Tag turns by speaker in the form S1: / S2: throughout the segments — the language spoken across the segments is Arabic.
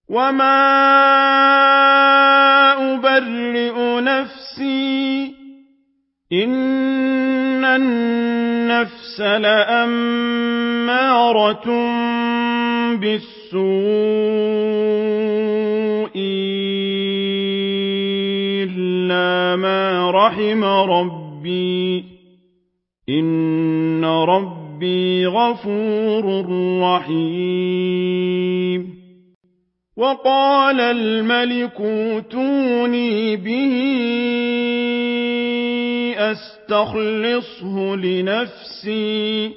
S1: وما أبرئ نفسي إن النفس لأمارة بالسوء إلا ما رحم ربي إن ربي غفور رحيم وقال الملك ائتوني به أستخلصه لنفسي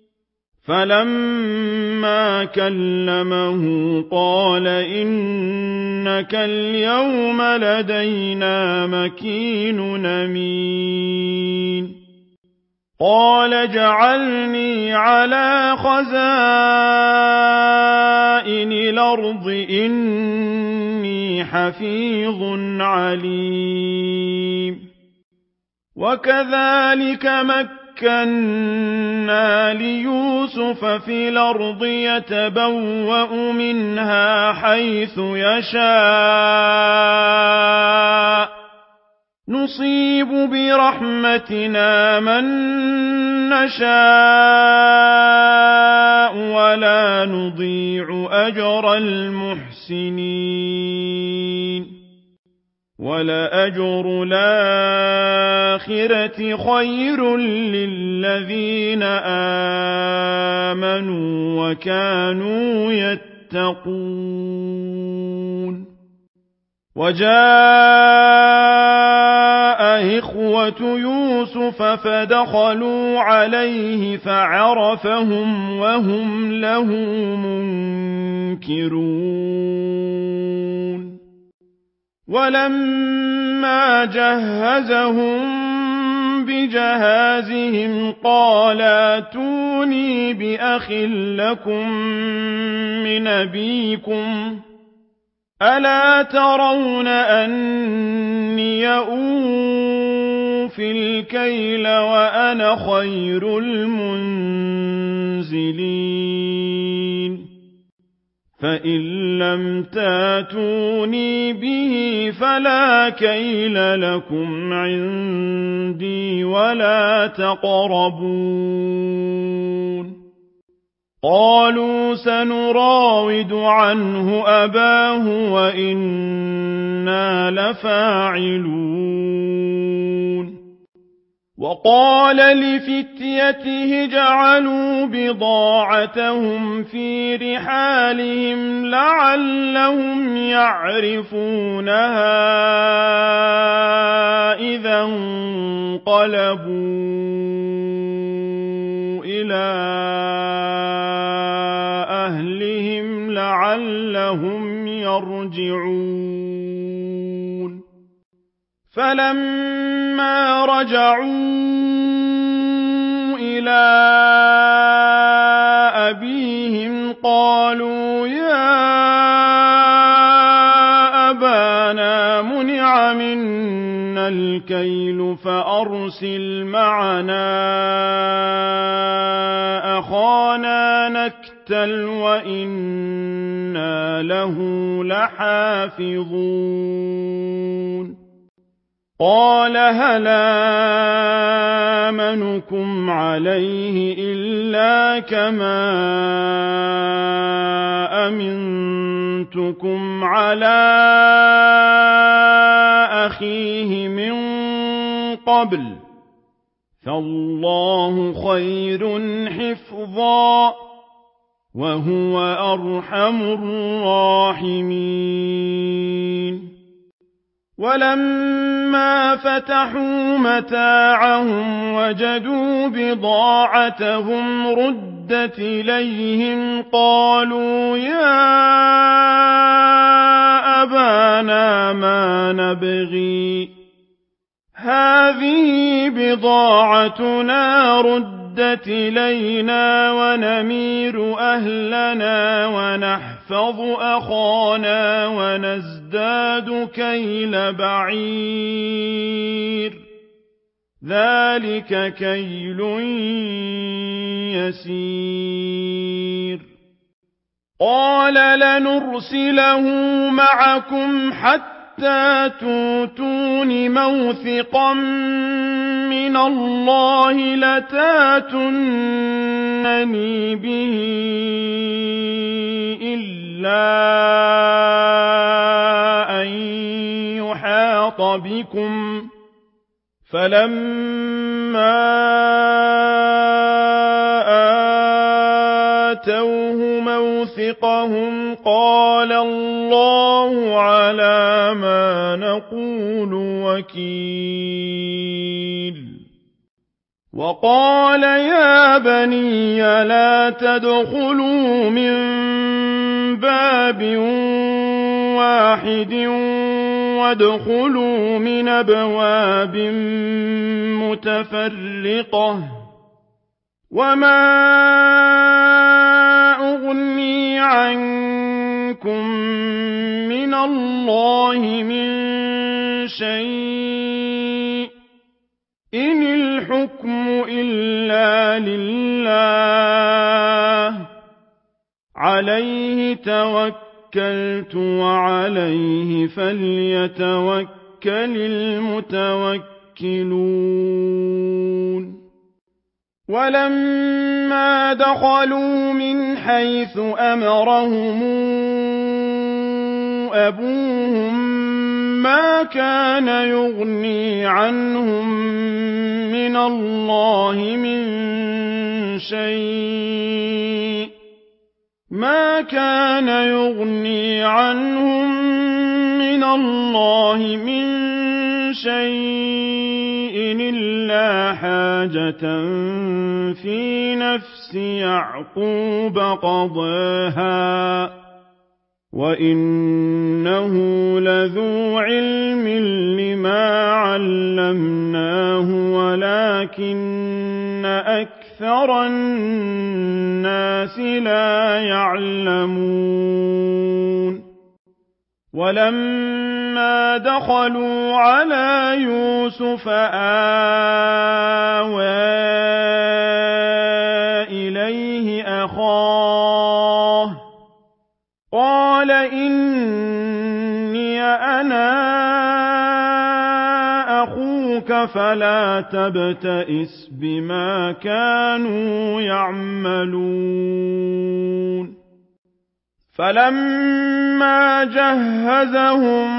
S1: فلما كلمه قال إنك اليوم لدينا مكين أمين قال اجعلني على خزائن الأرض إني حفيظ عليم وكذلك مكنا ليوسف في الأرض يتبوأ منها حيث يشاء نصيب برحمتنا من نشاء ولا نضيع أجر المحسنين ولأجر الآخرة خير للذين آمنوا وكانوا يتقون وجاء إخوة يوسف فدخلوا عليه فعرفهم وهم له منكرون ولما جهزهم بجهازهم قال ائتوني بأخ لكم من أبيكم ألا ترون أني أوفي الكيل وأنا خير المنزلين فإن لم تاتوني به فلا كيل لكم عندي ولا تقربون قالوا سنراود عنه أباه وإنا لفاعلون وقال لفتيته جعلوا بضاعتهم في رحالهم لعلهم يعرفونها إذا انقلبوا إلى أهلهم لعلهم يرجعون فلما رجعوا إلى أبيهم قالوا يا أبانا منع منا الكيل فأرسل معنا أخانا نكتل وإنا له لحافظون قال هل آمنكم عليه إلا كما أمنتكم على أخيه من قبل فالله خير حفظا وهو أرحم الراحمين ولما فتحوا متاعهم وجدوا بضاعتهم ردت إليهم قالوا يا أبانا ما نبغي هذه بضاعتنا ردت إلينا ونمير أهلنا ونحفظ أخانا ونزداد كيل بعير ذلك كيل يسير قال لنرسله معكم حتى تؤتون موثقا من الله لتاتونني به إلا أن يحاط بكم فلما آتوه موثقهم قال الله على ما نقول وكيل وقال يا بني لا تدخلوا من باب واحد وادخلوا من أبواب متفرقة وما أغني عنكم من الله من شيء إن الحكم إلا لله عليه توكلت وعليه فليتوكل المتوكلون ولما دخلوا من حيث أمرهم أبوهم ما كان يغني عنهم من الله من شيء ما كان يغني عنهم من الله من شيء إلا حاجة في نفس يعقوب قضاها وإنه لذو علم لما علمناه ولكن أكثر الناس لا يعلمون ولما دخلوا على يوسف آوى إليه أخاه قال إني أنا أخوك فلا تبتئس بما كانوا يعملون فلما جهزهم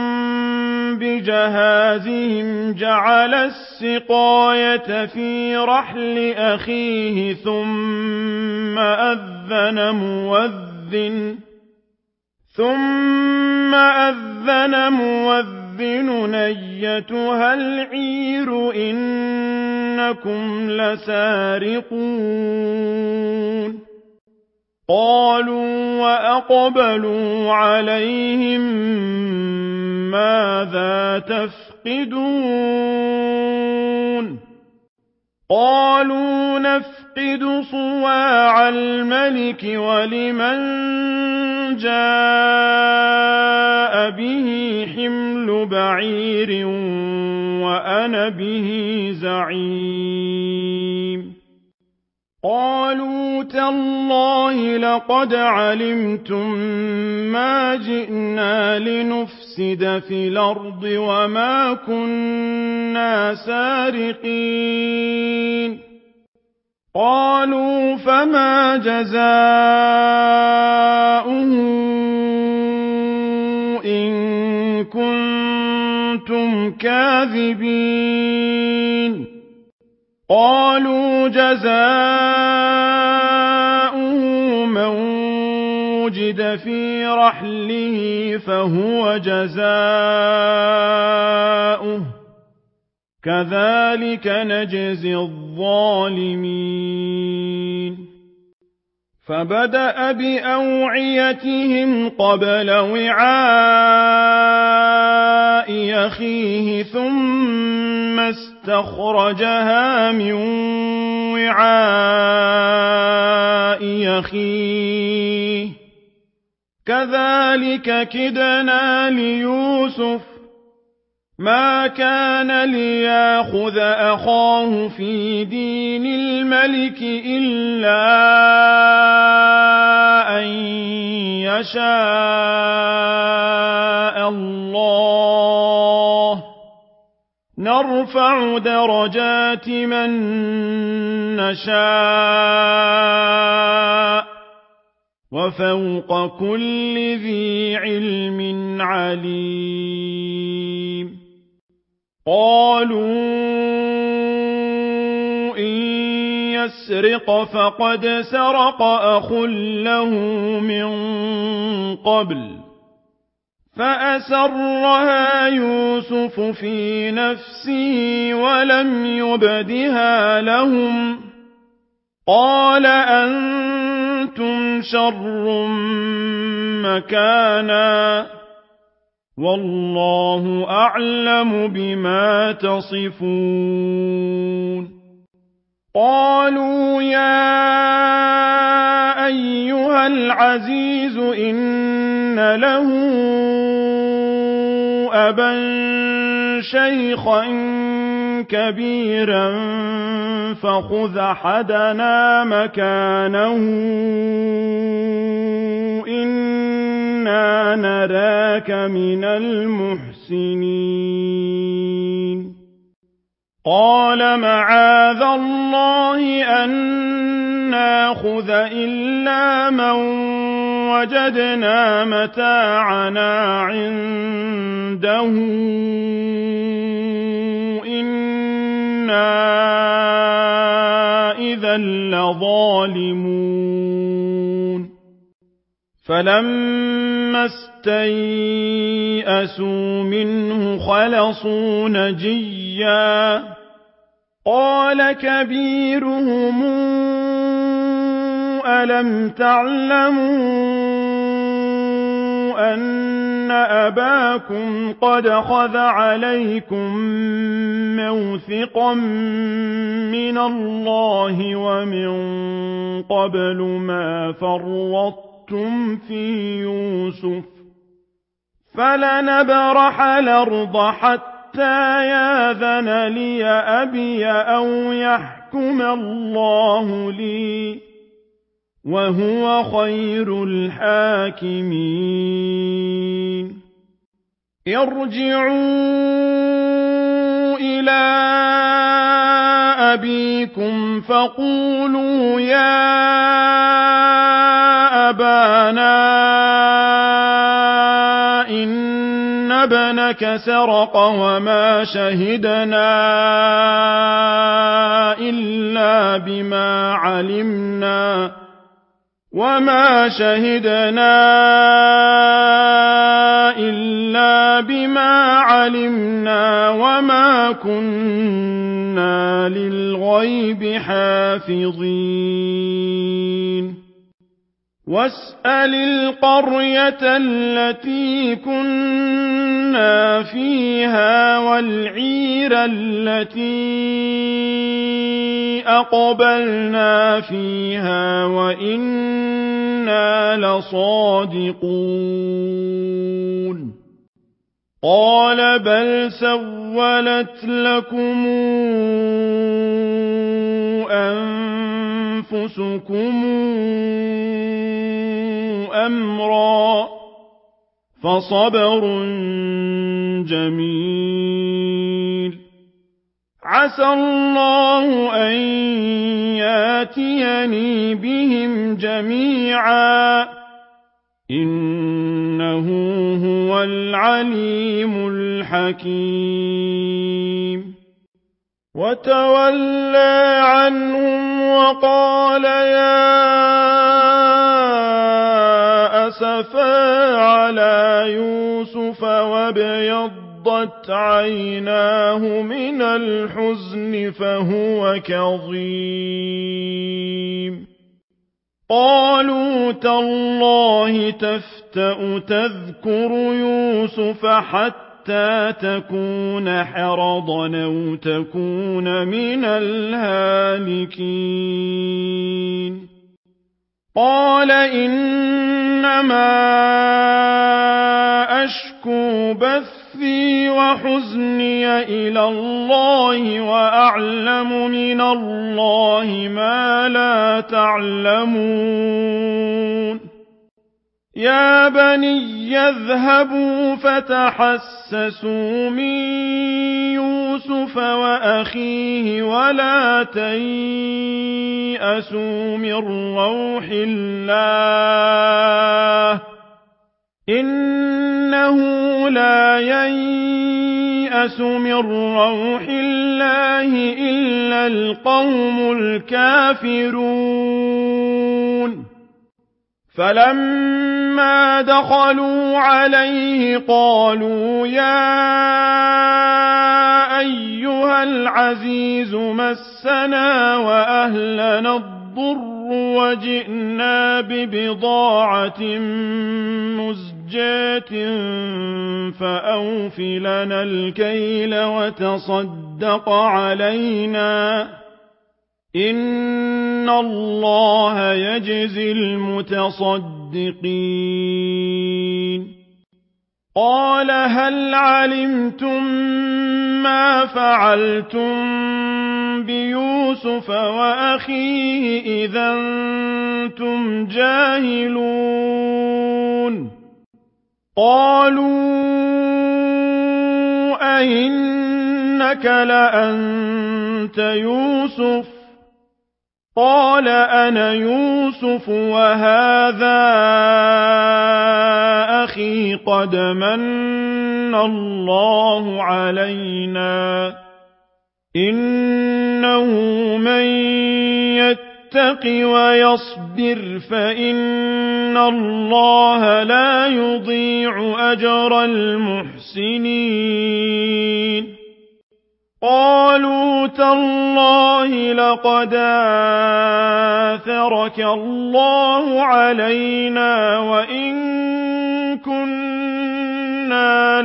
S1: بجهازهم جعل السقاية في رحل أخيه ثم أذن مؤذن أيتها العير إنكم لسارقون قالوا وأقبلوا عليهم ماذا تفقدون قالوا نفقد صواع الملك ولمن جاء به حمل بعير وأنا به زعيم قالوا تالله لقد علمتم ما جئنا لنفسد في الأرض وما كنا سارقين قالوا فما جزاؤه إن كنتم كاذبين قالوا جزاؤه من وجد في رحله فهو جزاؤه كذلك نجزي الظالمين فبدأ بأوعيتهم قبل وعاء أخيه ثم استخرجها من وعاء أخيه كذلك كدنا ليوسف ما كان ليأخذ أخاه في دين الملك إلا أن يشاء الله نرفع درجات من نشاء وفوق كل ذي علم عليم قالوا إن يسرق فقد سرق أخ له من قبل فأسرها يوسف في نفسه ولم يبدها لهم قال أنتم شر مكانا والله أعلم بما تصفون قالوا يا أيها العزيز إن له أبا شيخا كبيرا فخذ أحدنا مكانه إنا نراك من المحسنين قال معاذ الله أن ناخذ إلا من وجدنا متاعنا عنده إنا إذا لظالمون فلما استيئسوا منه خلصوا نجيا قال كبيرهم ألم تعلموا أن أباكم قد خذ عليكم موثقا من الله ومن قبل ما فرطتم في يوسف فلنبرح الأرض حتى ياذن لي أبي أو يحكم الله لي وهو خير الحاكمين ارجعوا إلى أبيكم فقولوا يا أبانا إن ابنك سرق وما شهدنا إلا بما علمنا وما كنا للغيب حافظين واسأل القرية التي كنا فيها والعير التي أقبلنا فيها وإنا لصادقون قال بل سولت لكم أنفسكم أمرا فصبر جميل عسى الله أن ياتيني بهم جميعا إنه هو العليم الحكيم وتولى عنهم وقال يا أسفا على يوسف وابيضت عيناه من الحزن فهو كظيم قالوا تالله تفتأ تذكر يوسف حتى تكون حرضا أو تكون من الهالكين قال إنما أشكو بثي بثي وحزني إلى الله وأعلم من الله ما لا تعلمون يا بني اذهبوا فتحسسوا من يوسف وأخيه ولا تيأسوا من روح الله إنه لا ييأس من روح الله إلا القوم الكافرون فلما دخلوا عليه قالوا يا أيها العزيز مسنا وأهلنا الضر وجئنا ببضاعة مزجاة فأوف لنا الكيل وتصدق علينا إن الله يجزي المتصدقين قال هل علمتم ما فعلتم بيوسف وأخيه إذا أنتم جاهلون قالوا أئنك لأنت يوسف قال أنا يوسف وهذا أخي قد من الله علينا إنه من يتق ويصبر فإن الله لا يضيع أجر المحسنين قالوا تالله لقد آثرك الله علينا وإن كنا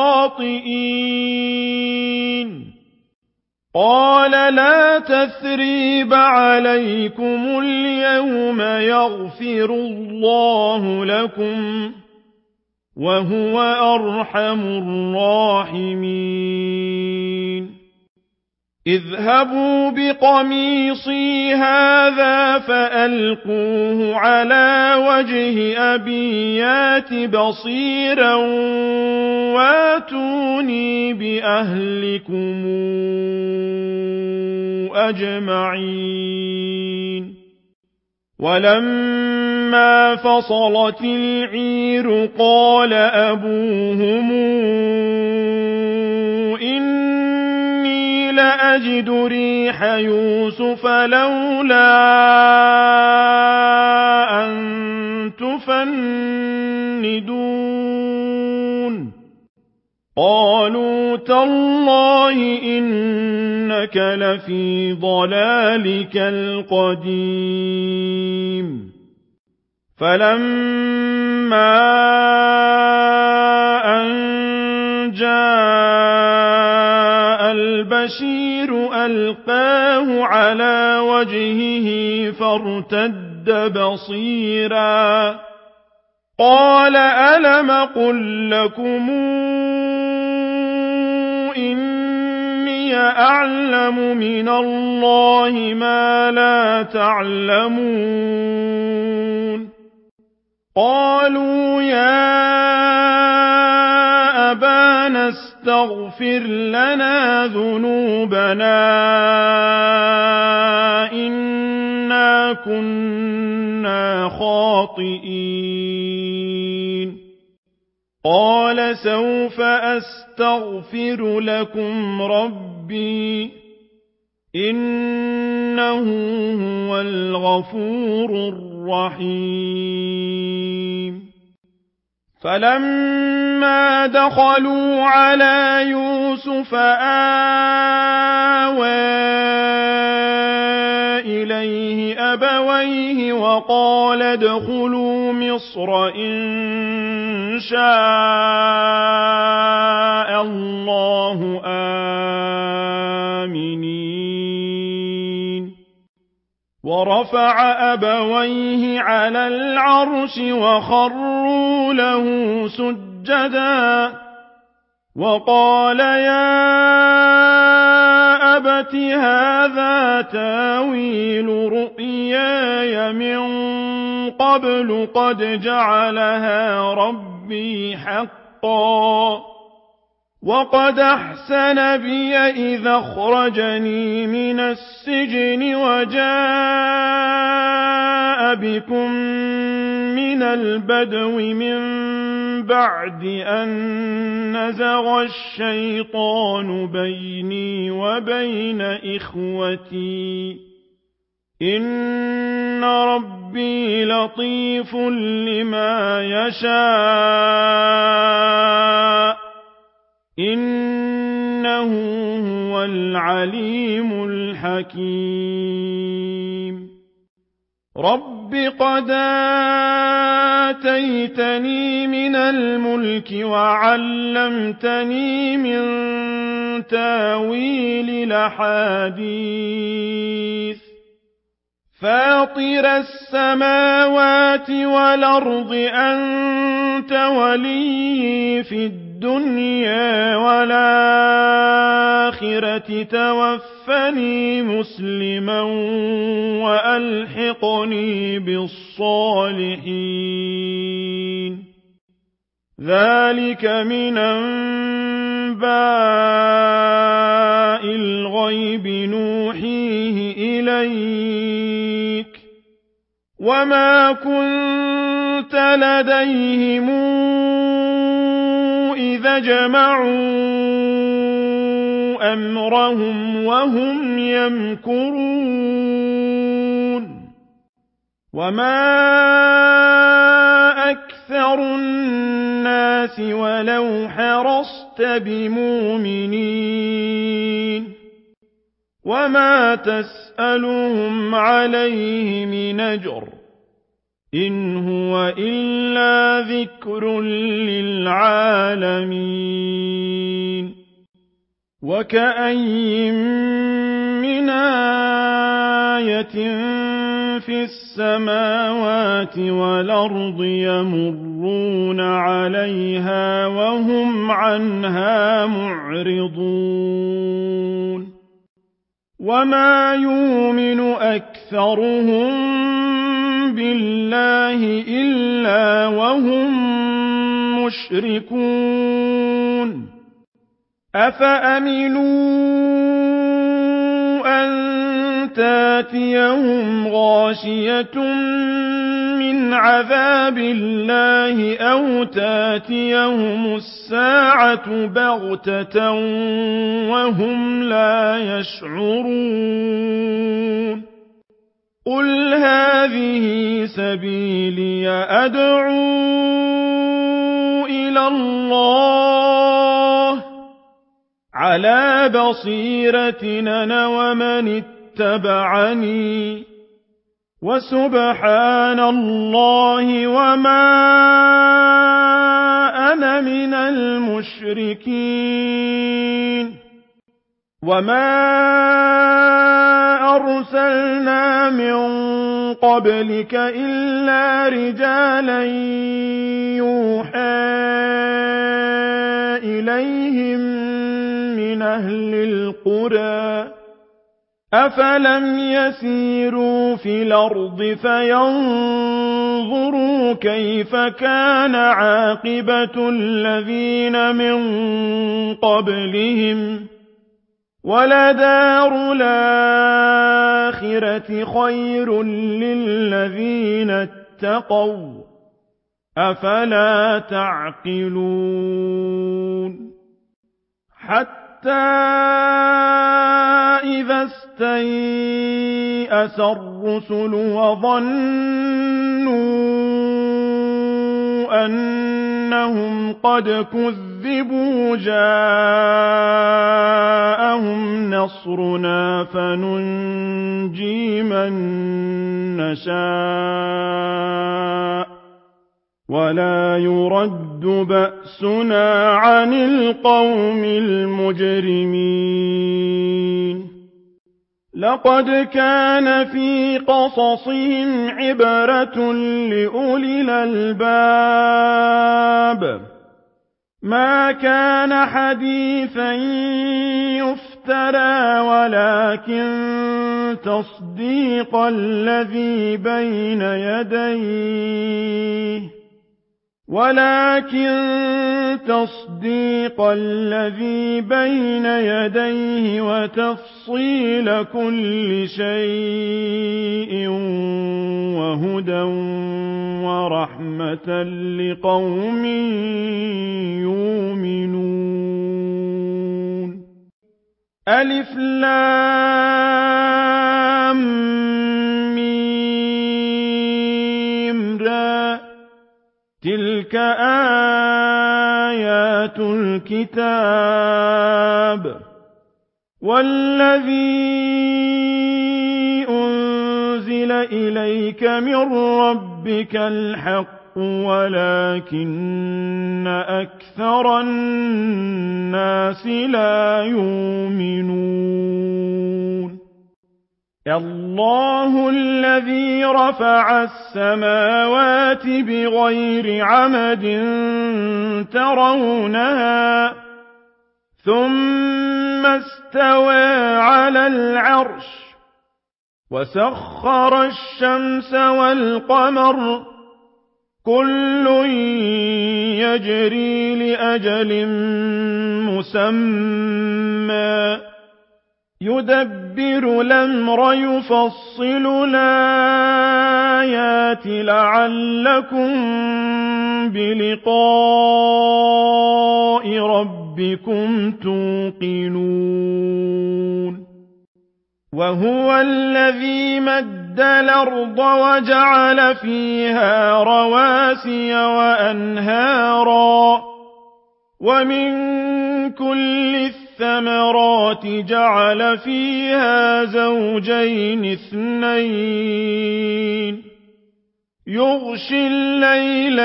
S1: لخاطئين قال لا تثريب عليكم اليوم يغفر الله لكم وهو أرحم الراحمين اذهبوا بقميصي هذا فألقوه على وجه أبي يات بصيرا واتوني بأهلكم أجمعين ولما فصلت العير قال أبوهم إني لأجد ريح يوسف لولا أن تفندون قالوا تالله إنك لفي ضلالك القديم فلما أن جاء البشير ألقاه على وجهه فارتد بصيرا قال ألم قل لكم إني أعلم من الله ما لا تعلمون قالوا يا أبانا استغفر لنا ذنوبنا إنا كنا خاطئين قال سوف أستغفر لكم ربي إنه هو الغفور الرحيم فلما دخلوا على يوسف آوى إليه أبويه وقال ادخلوا مصر إن شاء الله آمنين ورفع أبويه على العرش وخروا له سجدا وقال يا أبت هذا تاويل رؤياي من قبل قد جعلها ربي حقا وقد أحسن بي إذا أخرجني من السجن وجاء بكم من البدو من بعد أن نزغ الشيطان بيني وبين إخوتي إن ربي لطيف لما يشاء إنه هو العليم الحكيم رب قد آتيتني من الملك وعلمتني من تاويل الأحاديث فاطر السماوات والأرض أنت ولي في الدنيا والآخرة توفني مسلما وألحقني بالصالحين ذلك من أنباء الغيب نوحيه إليك وما كنت لديهم إذا جمعوا أمرهم وهم يمكرون وما أكثر الناس ولو حرصت بمؤمنين وما تسألهم عليه من أجر إن هو إلا ذكر للعالمين وكأين من آية في السماوات والأرض يمرون عليها وهم عنها معرضون وما يؤمن أكثرهم بالله إلا وهم مشركون أفأمنوا أن تاتيهم غاشية من عذاب الله أو تاتيهم الساعة بغتة وهم لا يشعرون قل هذه سبيلي أدعو إلى الله على بصيرة أنا ومن اتبعني وسبحان الله وما أنا من المشركين وما أرسلنا من قبلك إلا رجالا يوحى إليهم من أهل القرى أفلم يسيروا في الأرض فينظروا كيف كان عاقبة الذين من قبلهم ولدار الآخرة خير للذين اتقوا أفلا تعقلون حتى إذا استيأس الرسل وظنوا أنهم قد كذبوا جاءهم نصرنا فننجي من نشاء ولا يرد بأسنا عن القوم المجرمين لقد كان في قصصهم عبرة لأولي الألباب ما كان حديثا يفترى تصديق الذي بين يديه ولكن تصديق الذي بين يديه وتفصيل كل شيء وهدى ورحمة لقوم يؤمنون ألف لام ميم را تلك آيات الكتاب والذي أنزل إليك من ربك الحق ولكن أكثر الناس لا يؤمنون الله الذي رفع السماوات بغير عمد ترونها ثم استوى على العرش وسخر الشمس والقمر كل يجري لأجل مسمى يدبر الأمر يفصل الآيات لعلكم بلقاء ربكم توقنون وهو الذي مد الأرض وجعل فيها رواسي وأنهارا ومن كل الثمرات جعل فيها زوجين اثنين يغشي الليل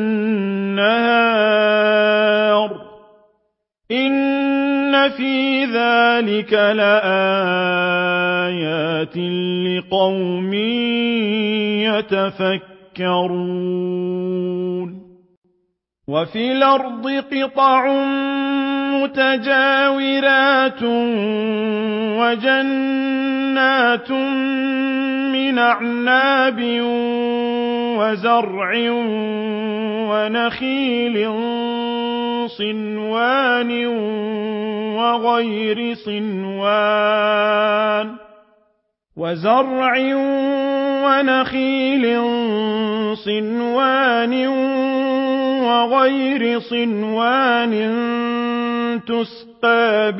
S1: النهار إن في ذلك لآيات لقوم يتفكرون وفي الأرض قطع متجاورات وجنات من أعناب وزرع ونخيل صنوان وغير صنوان وزرع ونخيل صنوان وغير صنوان تسقى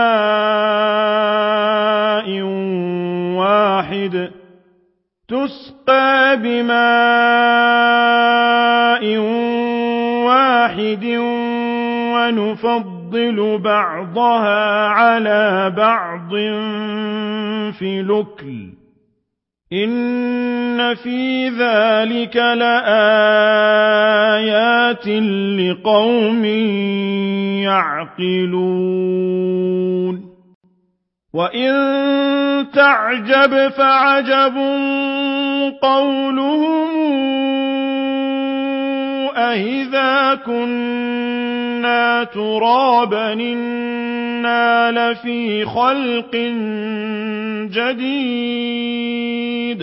S1: بماء واحد ونفضل بعضها على بعض في الأكل إن في ذلك لآيات لقوم يعقلون وإن تعجب فعجب قولهم أإذا كنا ترابا إنا لفي خلق جديد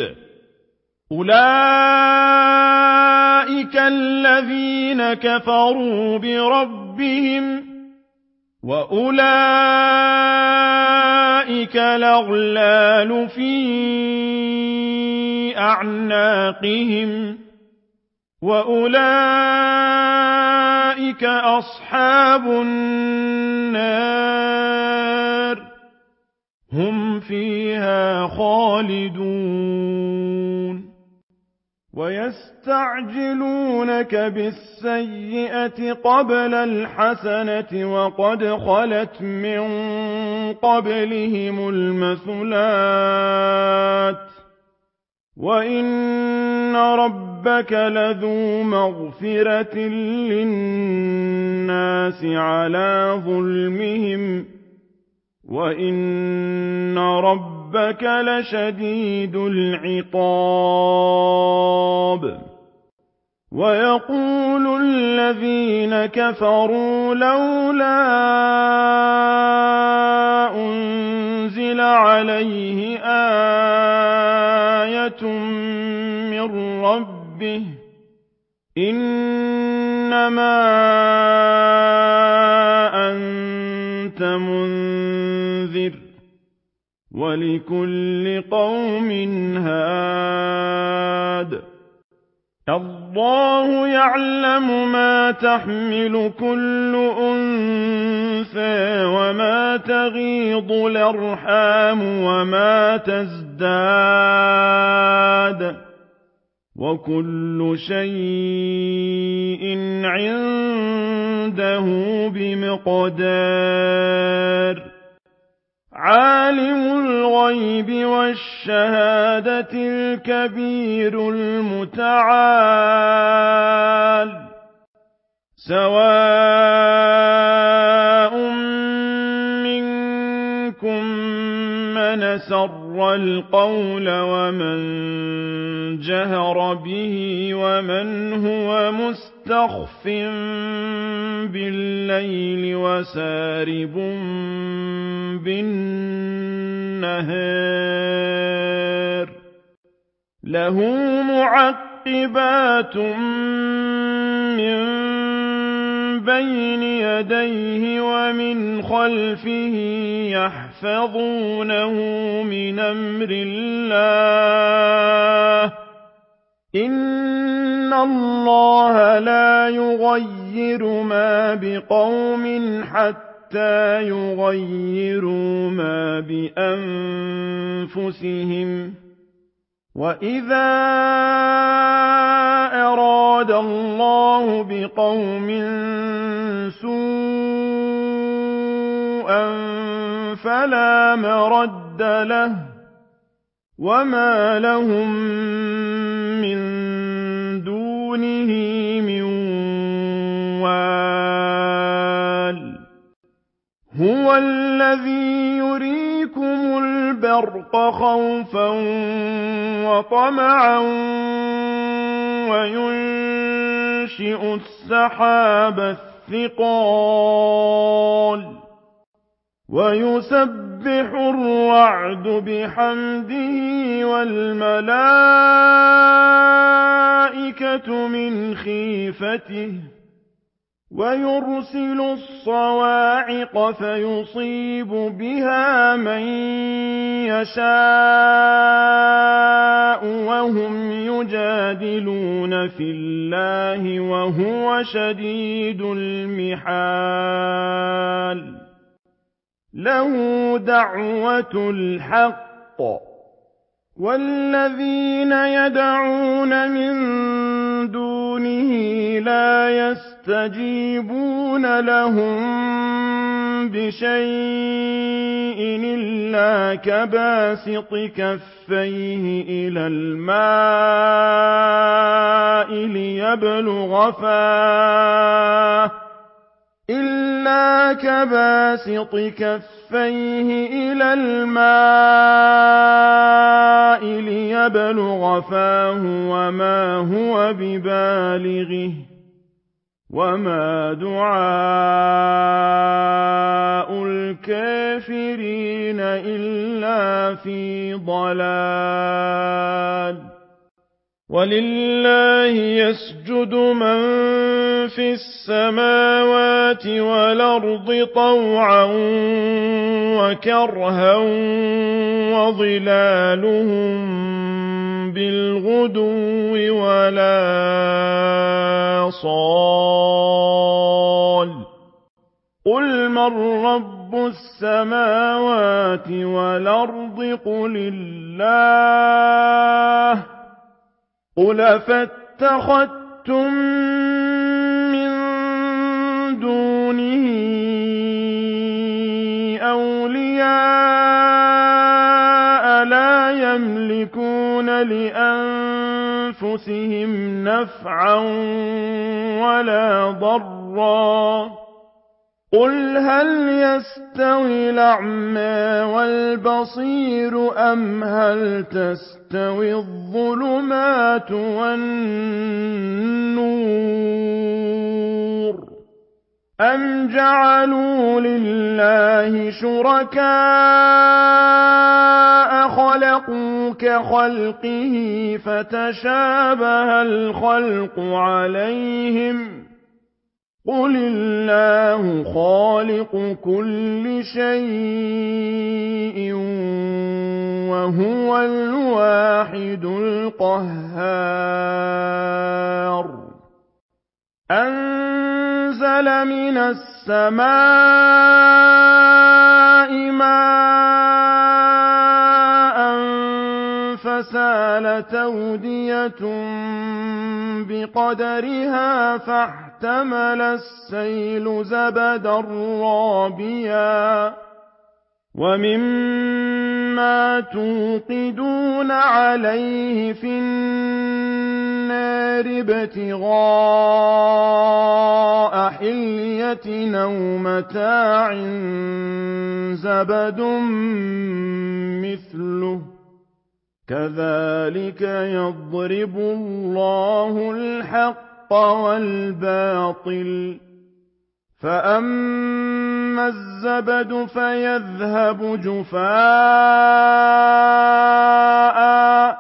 S1: أولئك الذين كفروا بربهم وأولئك الأغلال في أعناقهم وأولئك أصحاب النار هم فيها خالدون ويستعجلونك بالسيئة قبل الحسنة وقد خلت من قبلهم المثلات وإن ربك لذو مغفرة للناس على ظلمهم وإن ربك لشديد العقاب وَيَقُولُ الَّذِينَ كَفَرُوا لَوْلَا أُنزِلَ عَلَيْهِ آيَةٌ مِّن رَّبِّهِ ۗ إِنَّمَا أَنتَ مُنذِرٌ ۖ وَلِكُلِّ قَوْمٍ هَادٍ اللَّهُ يَعْلَمُ مَا تَحْمِلُ كُلُّ أُنثَىٰ وَمَا تَغِيضُ الْأَرْحَامُ وَمَا تَزْدَادُ ۖ وَكُلُّ شَيْءٍ عِندَهُ بِمِقْدَارٍ عَالِمُ الْغَيْبِ وَالشَّهَادَةِ الْكَبِيرُ الْمُتَعَالِ سَوَاءٌ مِّنكُم مَّنْ أَسَرَّ الْقَوْلَ وَمَن جَهَرَ بِهِ وَمَنْ هُوَ مُسْتَخْفٍ بِاللَّيْلِ وَسَارِبٌ بِالنَّهَارِ لَهُ مُعَقِّبَاتٌ مِّن بَيْنِ يَدَيْهِ وَمِنْ خَلْفِهِ يَحْفَظُونَهُ مِنْ أَمْرِ اللَّهِ ۗ إِنَّ اللَّهَ لَا يُغَيِّرُ مَا بِقَوْمٍ حَتَّىٰ يُغَيِّرُوا مَا بِأَنفُسِهِمْ ۗ وَإِذَا أَرَادَ اللَّهُ بِقَوْمٍ سُوءًا فَلَا مَرَدَّ لَهُ ۚ وَمَا لَهُم مِّن دُونِهِ مِن وَالٍ هُوَ الَّذِي يُرِيكُمُ الْبَرْقَ خَوْفًا وَطَمَعًا وَيُنشِئُ السَّحَابَ الثِّقَالَ وَيُسَبِّحُ الرَّعْدُ بِحَمْدِهِ وَالْمَلَائِكَةُ مِنْ خِيفَتِهِ وَيُرْسِلُ الصَّوَاعِقَ فَيُصِيبُ بِهَا مَن يَشَاءُ وَهُمْ يُجَادِلُونَ فِي اللَّهِ وَهُوَ شَدِيدُ الْمِحَالِ لَهُ دَعْوَةُ الْحَقِّ ۖ وَالَّذِينَ يَدْعُونَ مِن دُونِهِ لَا يَسْتَجِيبُونَ لَهُم بِشَيْءٍ إِلَّا كَبَاسِطِ كَفَّيْهِ إِلَى الْمَاءِ لِيَبْلُغَ فَاهُ وَمَا هُوَ بِبَالِغِهِ ۚ وَمَا دُعَاءُ الْكَافِرِينَ إِلَّا فِي ضَلَالٍ وَلِلَّهِ يَسْجُدُ مَن فِي السَّمَاوَاتِ وَالْأَرْضِ طَوْعًا وَكَرْهًا وَظِلَالُهُم بِالْغُدُوِّ وَالْآصَالِ ۩ قُلْ مَن رَّبُّ السَّمَاوَاتِ وَالْأَرْضِ قُلِ اللَّهُ ۚ قُلْ أَفَاتَّخَذْتُم مِّن دُونِهِ أَوْلِيَاءَ لَا يَمْلِكُونَ لِأَنفُسِهِمْ نَفْعًا وَلَا ضَرًّا ۚ قُلْ هَلْ يَسْتَوِي الْأَعْمَىٰ وَالْبَصِيرُ أَمْ هَلْ تَسْتَوِي الظُّلُمَاتُ وَالنُّورُ أَمْ جَعَلُوا لِلَّهِ شُرَكَاءَ خَلَقُوا كَخَلْقِهِ فَتَشَابَهَ الْخَلْقُ عَلَيْهِمْ ۚ قُلِ اللَّهُ خَالِقُ كُلِّ شَيْءٍ وَهُوَ الْوَاحِدُ الْقَهَّارُ أَنزَلَ مِنَ السَّمَاءِ مَاءً فَسَالَتْ أَوْدِيَةٌ بِقَدَرِهَا فَاحْتَمَلَ السَّيْلُ زَبَدًا رَّابِيًا وَمِمَّا تُوقِدُونَ عَلَيْهِ فِي النَّارِ ابْتِغَاءَ حِلْيَةٍ أَوْ مَتَاعٍ زَبَدٌ مِّثْلُهُ ۚ كَذَٰلِكَ يَضْرِبُ اللَّهُ الْحَقَّ وَالْبَاطِلَ ۚ فَأَمَّا الزَّبَدُ فَيَذْهَبُ جُفَاءً ۖ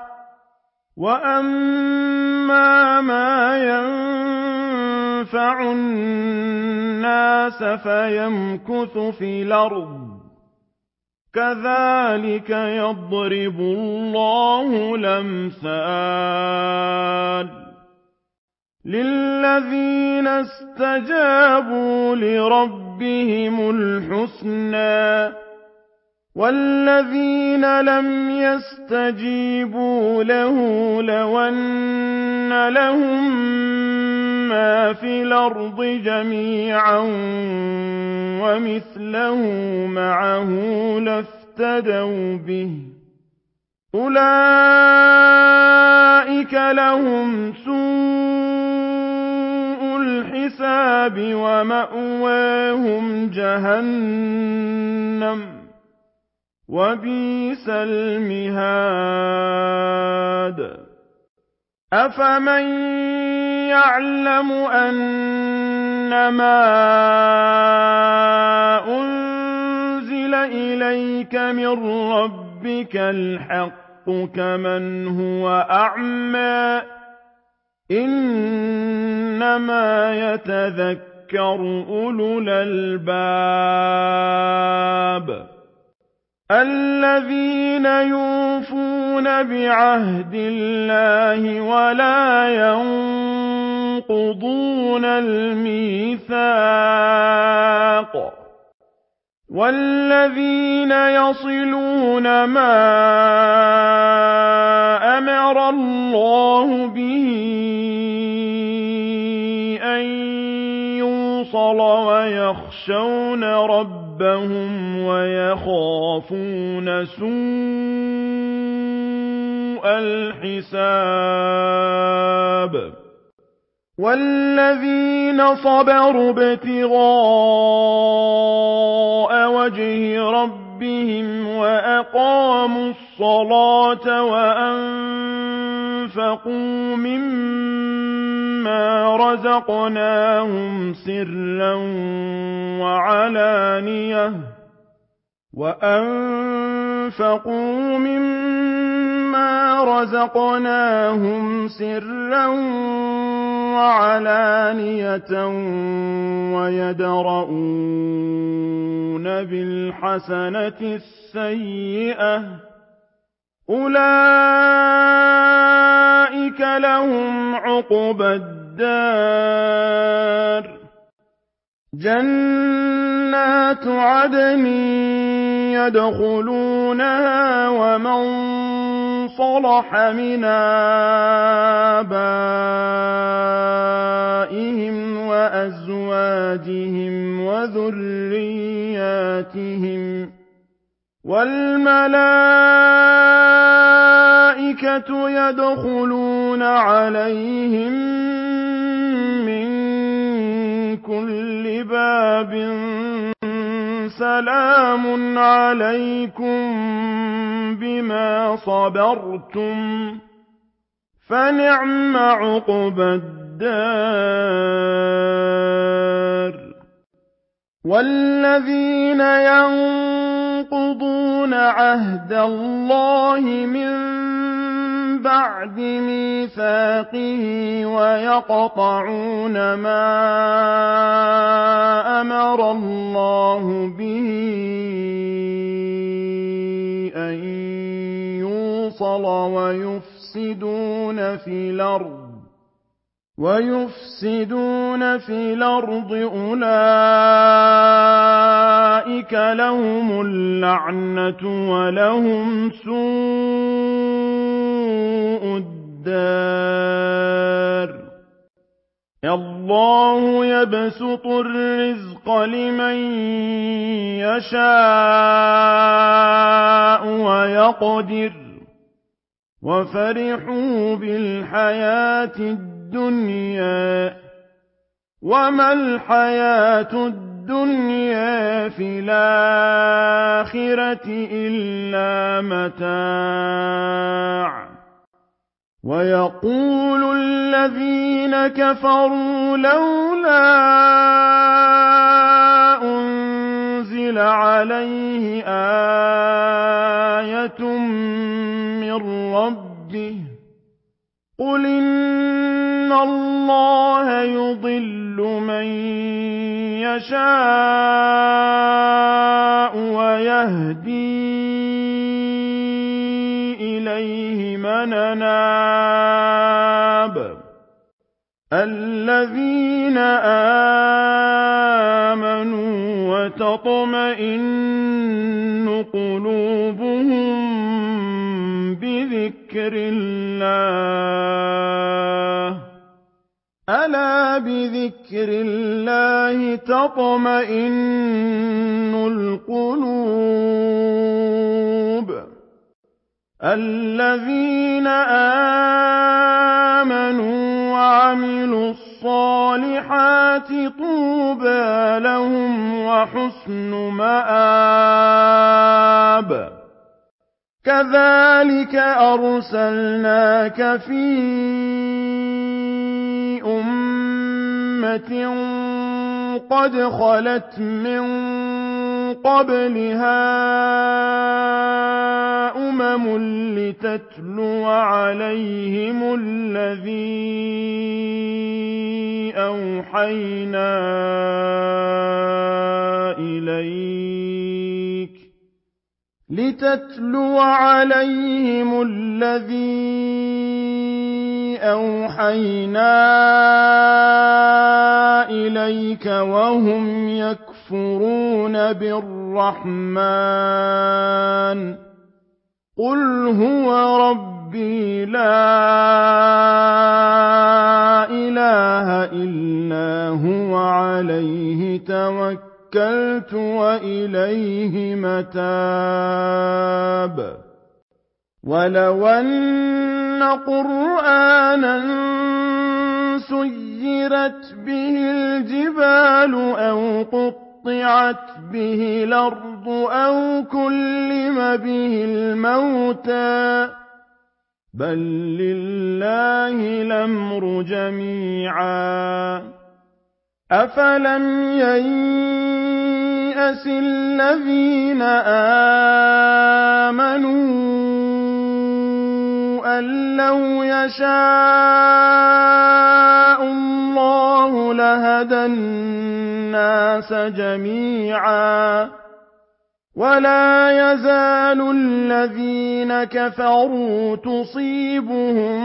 S1: وَأَمَّا مَا يَنفَعُ النَّاسَ فَيَمْكُثُ فِي الْأَرْضِ ۚ كَذَٰلِكَ يَضْرِبُ اللَّهُ الْأَمْثَالَ لِلَّذِينَ اسْتَجَابُوا لِرَبِّهِمُ الْحُسْنَىٰ ۚ وَالَّذِينَ لَمْ يَسْتَجِيبُوا لَهُ لَوْ أَنَّ لَهُم مَّا فِي الْأَرْضِ جَمِيعًا وَمِثْلَهُ مَعَهُ لَافْتَدَوْا بِهِ ۚ أُولَٰئِكَ لَهُمْ سُوءُ الْحِسَابِ وَمَأْوَاهُمْ جَهَنَّمُ ۖ وَبِئْسَ الْمِهَادُ أَفَمَن يَعْلَمُ أَنَّمَا أُنزِلَ إِلَيْكَ مِن رَّبِّكَ الْحَقُّ كَمَنْ هُوَ أَعْمَىٰ ۚ إِنَّمَا يَتَذَكَّرُ أُولُو الْأَلْبَابِ الَّذِينَ يُوفُونَ بِعَهْدِ اللَّهِ وَلَا يَنقُضُونَ الْمِيثَاقَ وَالَّذِينَ يَصِلُونَ مَا أَمَرَ اللَّهُ بِهِ أَن يُوصَلَ وَيَخْشَوْنَ رَبَّهُمْ وَيَخَافُونَ سُوءَ الْحِسَابِ وَالَّذِينَ صَبَرُوا ابْتِغَاءَ وَجْهِ رَبِّهِمْ وَأَقَامُوا الصَّلَاةَ وَأَنفَقُوا مِمَّا رَزَقْنَاهُمْ سِرًّا وَعَلَانِيَةً وَيَدْرَءُونَ بِالْحَسَنَةِ السَّيِّئَةَ ۚ أُولَٰئِكَ لَهُمْ عُقْبَى الدَّارِ جَنَّاتُ عَدْنٍ يَدْخُلُونَهَا وَمَن صَلَحَ مِنْ آبَائِهِمْ وَأَزْوَاجِهِمْ وَذُرِّيَّاتِهِمْ ۖ وَالْمَلَائِكَةُ يَدْخُلُونَ عَلَيْهِم مِّن كُلِّ باب سلام عليكم بما صبرتم فنعم عقبى الدار والذين ينقضون عهد الله من بعد ميثاقه ويقطعون ما أمر الله به أن يوصل ويفسدون في الأرض أولئك لهم اللعنة ولهم سوء الدار الله يبسط الرزق لمن يشاء ويقدر وفرحوا بالحياة الدنيا وما الحياة الدنيا في الآخرة إلا متاع ويقول الذين كفروا لولا أنزل عليه آية من ربه قل إن الله يضل من يشاء ويهدي إليه من أناب الذين آمنوا وتطمئن قلوبهم بذكر الله ألا بذكر الله تطمئن القلوب الذين آمنوا وعملوا الصالحات طوبى لهم وحسن مآب كذلك أرسلناك في أمة قد خلت من قبلها لتتلو عليهم الذي أوحينا إليك وهم يكفرون بالرحمن قل هو ربي لا إله إلا هو عليه توكلت وإليه متاب ولو أن قرآنا سيرت به الجبال أو قطعت به الأرض أو كلم به الموتى بل لله الأمر جميعا أفلم ييأس الذين آمنوا أن لو يشاء الله لهدى الناس جميعا ولا يزال الذين كفروا تصيبهم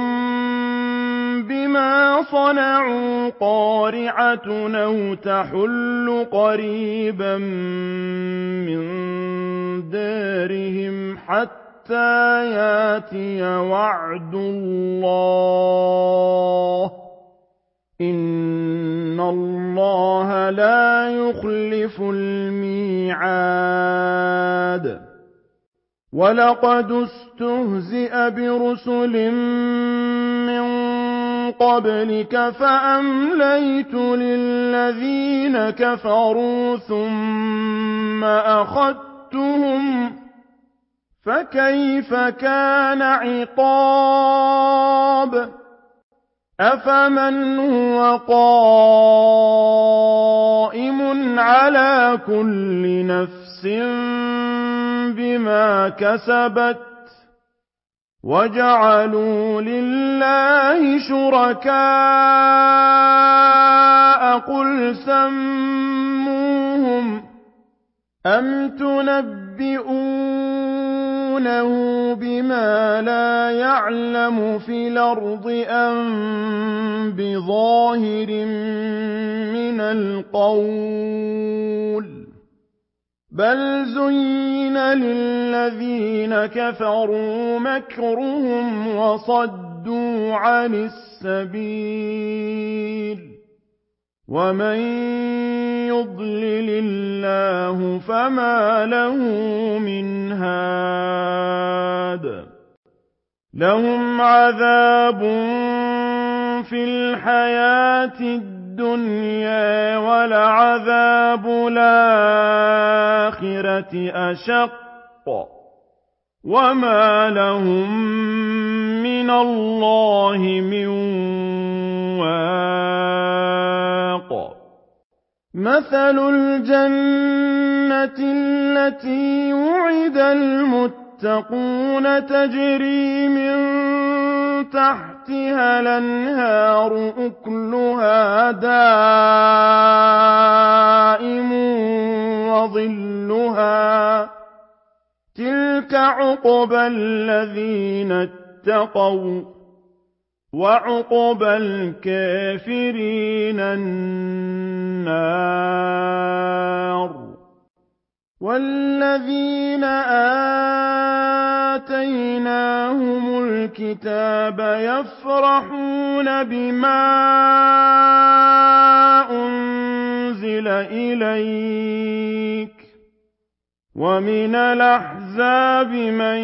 S1: بما صنعوا قارعة أو تحل قريبا من دارهم حتى ياتي وعد الله إن الله لا يخلف الميعاد ولقد استهزئ برسل من قبلك فأمليت للذين كفروا ثم أخذتهم فكيف كان عقاب أفمن هو قائم على كل نفس بما كسبت وجعلوا لله شركاء قل سموهم أم تنبئونه بما لا يعلم في الأرض أم بظاهر من القول بل زين للذين كفروا مكرهم وصدوا عن السبيل ومن يضلل الله فما له من هاد لهم عذاب في الحياة الدنيا ولعذاب الآخرة أشق وما لهم من الله من واق مثل الجنة التي وعد المتقون تجري من تحتها الأنهار أكلها دائم وظلها تلك عقبى الذين اتقوا وعقبى الكافرين النار والذين آتيناهم الكتاب يفرحون بما أنزل إليك ومن الأحزاب من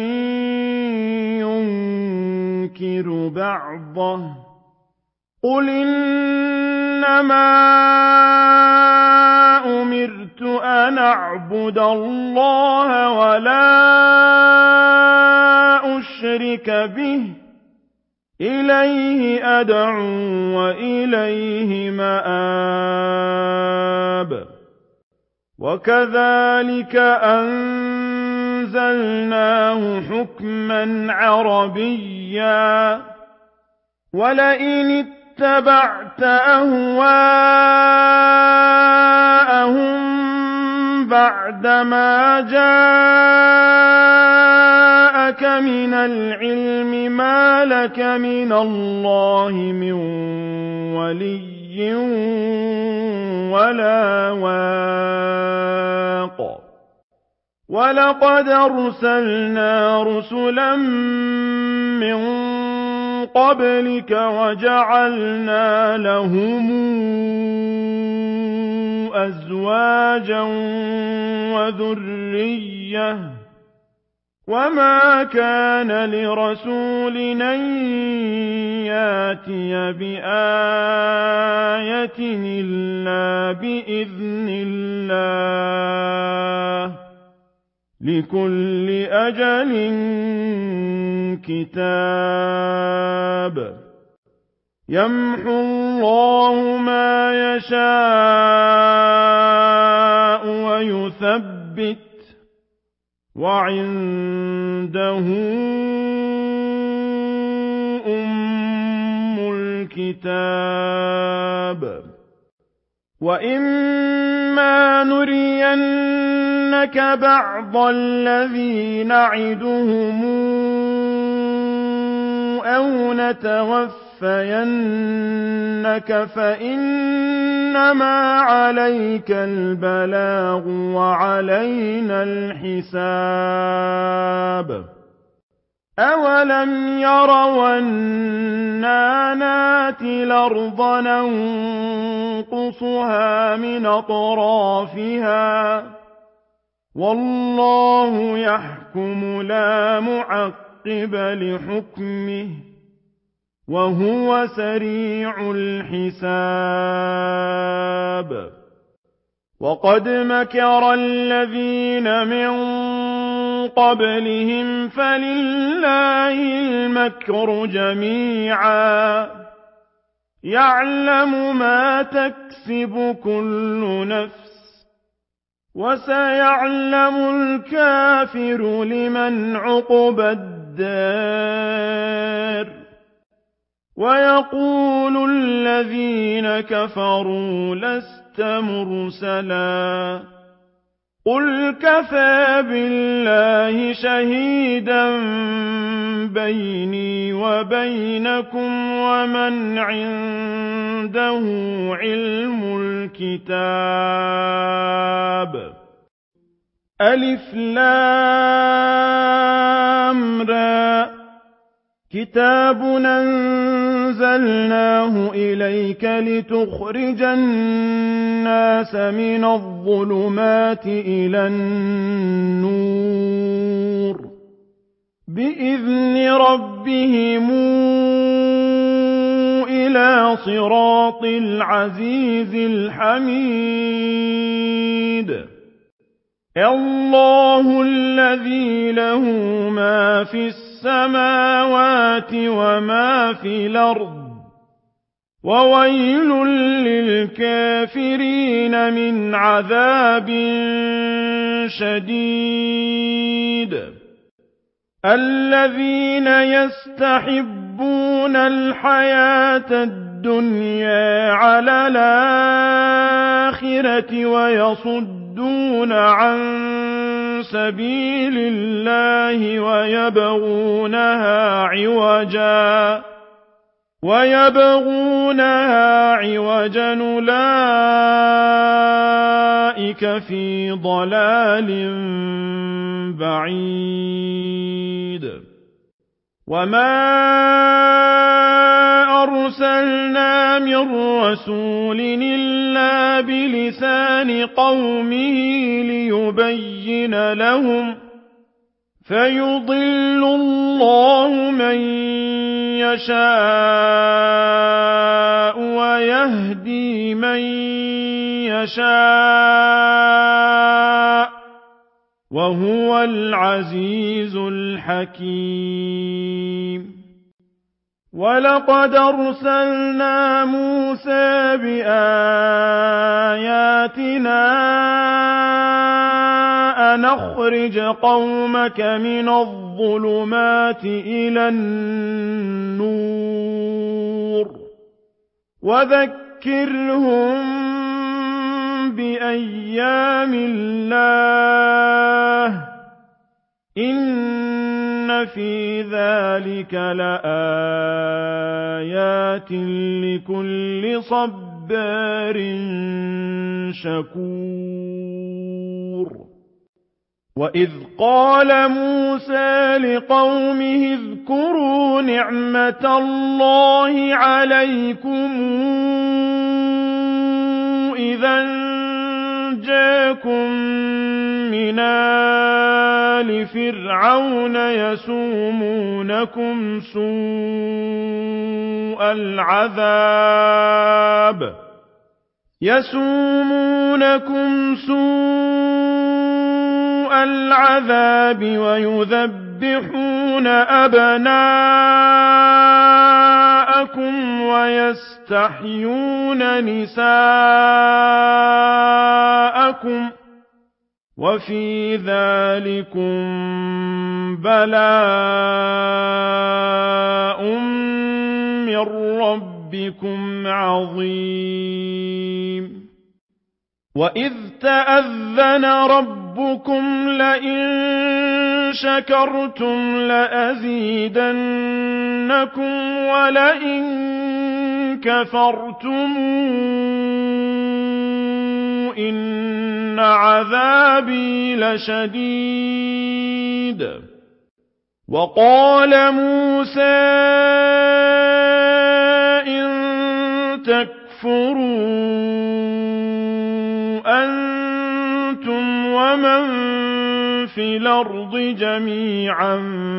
S1: ينكر بعضه قل إنما أمرت أن أعبد الله ولا أشرك به إليه أدعو وإليه مآب وكذلك أنزلناه حكما عربيا ولئن اتبعت أهواءهم بعدما جاءك من العلم ما لك من الله من ولي ولا واق ولقد أرسلنا رسلا من قبلك وجعلنا لهم أزواجا وذرية وما كان لرسول أن يأتي بآية إلا بإذن الله لكل أجل كتاب يمحو الله ما يشاء ويثبت وعنده أم الكتاب وإما نرينك بعض الذي نعدهم أو نتوفينك فإنما عليك البلاغ وعلينا الحساب أولم يروا أنا ناتي الأرض ننقصها من أطرافها والله يحكم لا معقب لحكمه وهو سريع الحساب وقد مكر الذين من قبلهم فلله المكر جميعا يعلم ما تكسب كل نفس وسيعلم الكافر لمن عقبى الدار ويقول الذين كفروا لست مرسلا قل كفى بالله شهيدا بيني وبينكم ومن عنده علم الكتاب ألف لام را كتاب أنزلناه إليك لتخرج الناس من الظلمات إلى النور بإذن ربهم إلى صراط العزيز الحميد الله الذي له ما في السماوات وما في الأرض وويل للكافرين من عذاب شديد الذين يستحبون الحياة الدنيا على الآخرة ويصدون عن سبيل الله ويبغونها عوجا أولئك في ضلال بعيد وما أرسلنا من رسول إلا بلسان قومه ليبين لهم فيضل الله من يشاء ويهدي من يشاء وهو العزيز الحكيم ولقد أرسلنا موسى بآياتنا أن أخرج قومك من الظلمات إلى النور وذكرهم بأيام الله إن في ذلك لآيات لكل صبار شكور وإذ قال موسى لقومه اذكروا نعمة الله عليكم إذا جاءكم من آل فرعون يسومونكم سوء العذاب ويذبحون أبناءكم ويستحيون نساءكم وفي ذلكم بلاء من ربكم عظيم وإذ تأذن ربكم لئن شكرتم لأزيدنكم ولئن كفرتم إن عذابي لشديد وقال موسى إن تكفروا أنتم ومن في الأرض جميعا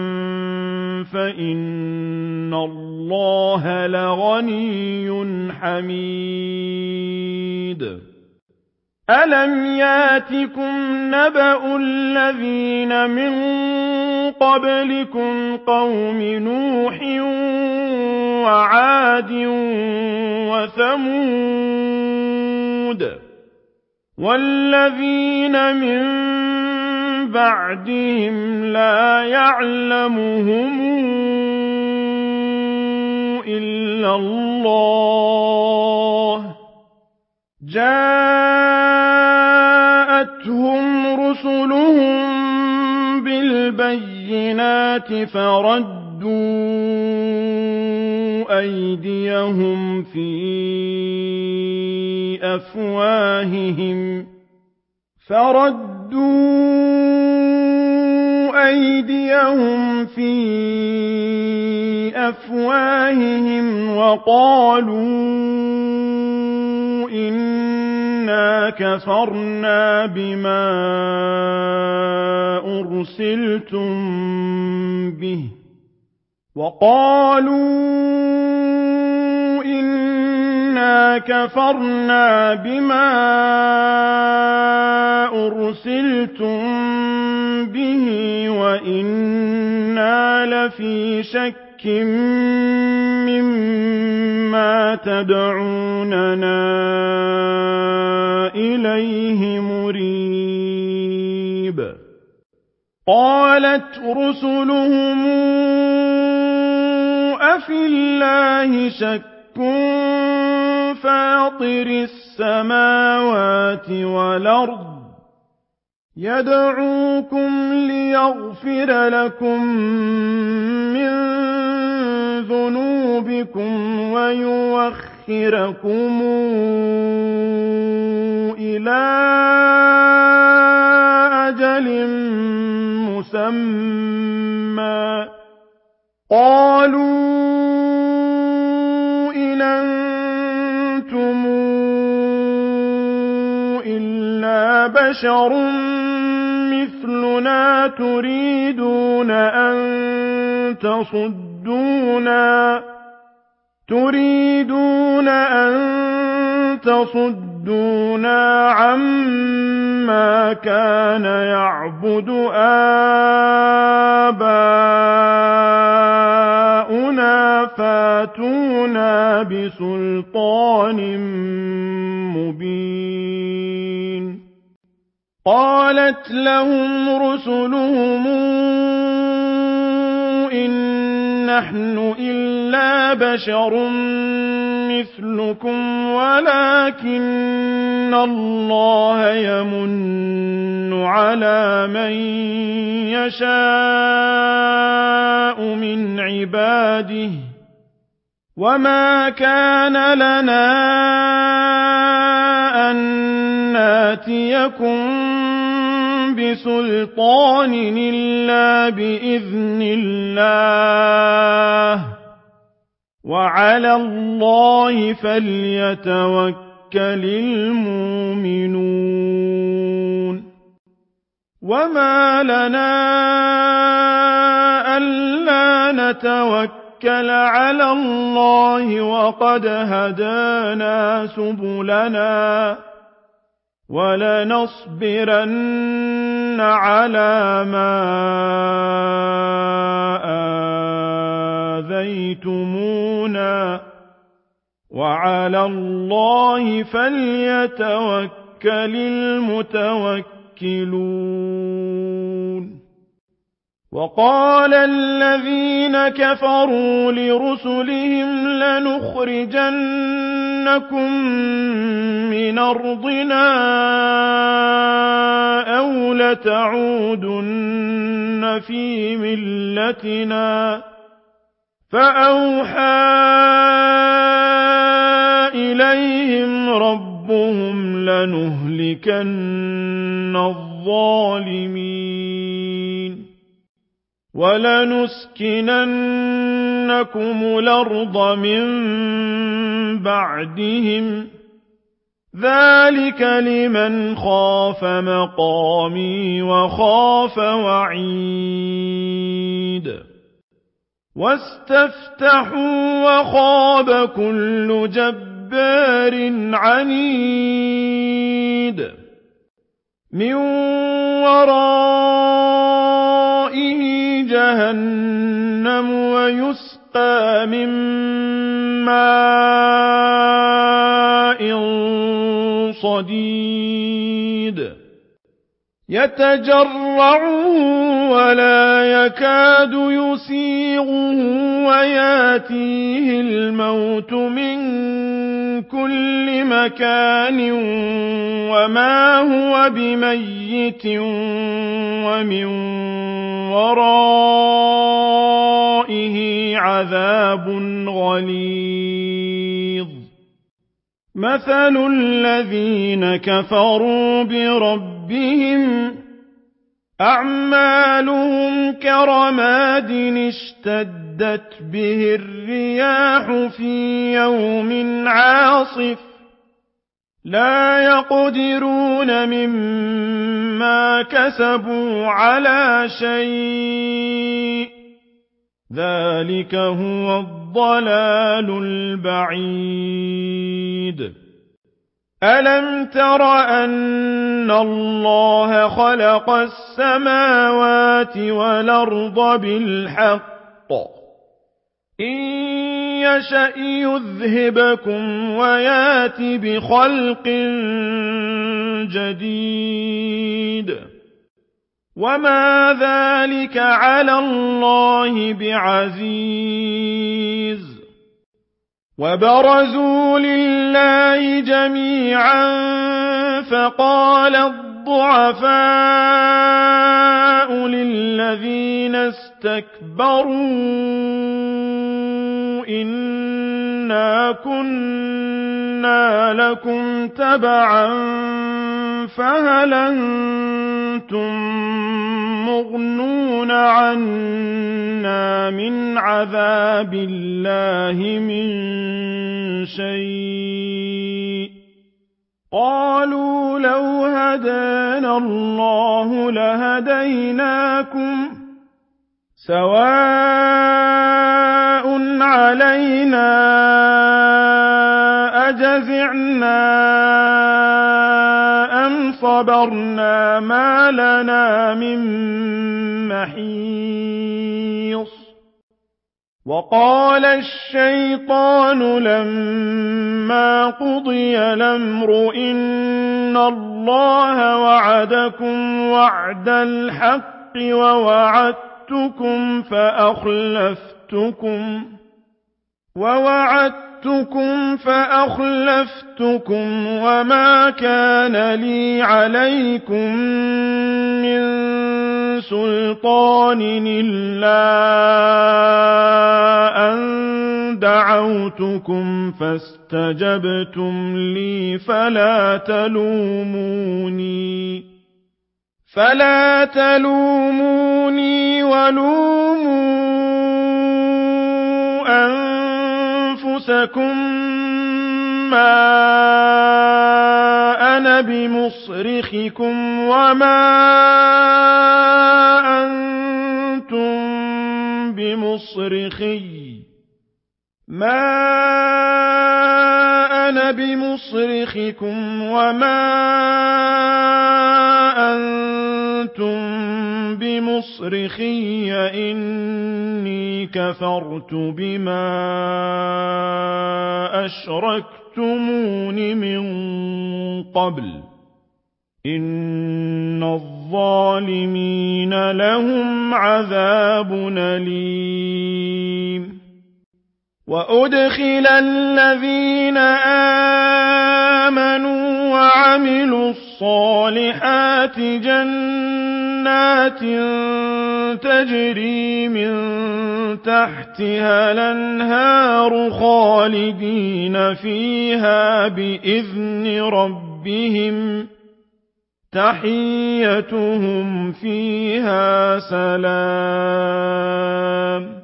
S1: فإن الله لغني حميد ألم ياتكم نبأ الذين من قبلكم قوم نوح وعاد وثمود والذين من بعدهم لا يعلمهم إلا الله جاءتهم رسلهم بالبينات فردوا أيديهم في أفواههم وقالوا إنا كفرنا بما أرسلتم به وإنا لفي شك مما تدعوننا إليه مريب قالت رسلهم أفي الله شك فاطر السماوات والأرض يدعوكم ليغفر لكم من ذنوبكم ويؤخركم إلى أجل مسمى قالوا إن أنتم إلا بشر مثلنا تريدون أن تصدونا عما كان يعبد آباؤنا فاتونا بسلطان مبين قالت لهم رسلهم إن نحن إلا بشر مثلكم ولكن الله يمن على من يشاء من عباده وما كان لنا أن ناتيكم بسلطان إلا بإذن الله وعلى الله فليتوكل المؤمنون وما لنا ألا نتوكل على الله وقد هدانا سبلنا ولنصبرن على ما آذيتمونا وعلى الله فليتوكل المتوكلون وقال الذين كفروا لرسلهم لنخرجنكم من أرضنا أو لتعودن في ملتنا فأوحى إليهم ربهم لنهلكن الظالمين ولنسكننكم الأرض من بعدهم ذلك لمن خاف مقامي وخاف وعيد واستفتحوا وخاب كل جبار عنيد من ورائه جهنم ويسقى من ماء صديد يتجرعه ولا يكاد يسيغه وياتيه الموت من كل مكان وما هو بميت ومن ورائه عذاب غليظ مثل الذين كفروا بربهم أعمالهم كرماد اشتدت به الرياح في يوم عاصف لا يقدرون مما كسبوا على شيء ذلك هو الضلال البعيد ألم تر أن الله خلق السماوات والأرض بالحق إن يشأ يذهبكم ويات بخلق جديد وما ذلك على الله بعزيز وبرزوا لله جميعا فقال الضعفاء للذين استكبروا إنا كنا لكم تبعا فهل أنتم مغنون عنا من عذاب الله من شيء قالوا لو هدانا الله لهديناكم سواء علينا أجزعنا أم صبرنا ما لنا من محيص وقال الشيطان لما قضي الأمر إن الله وعدكم وعد الحق ووعدتكم فأخلفتكم وما كان لي عليكم من سلطان إلا أن دعوتكم فاستجبتم لي فلا تلوموني ولوموا أنفسكم ما أنا بمصرخكم وما أنتم بمصرخي إني كفرت بما أشركتمون من قبل إن الظالمين لهم عذاب أليم وأدخل الذين آمنوا وعملوا الصالحات جنات تجري من تحتها الأنهار خالدين فيها بإذن ربهم تحيتهم فيها سلام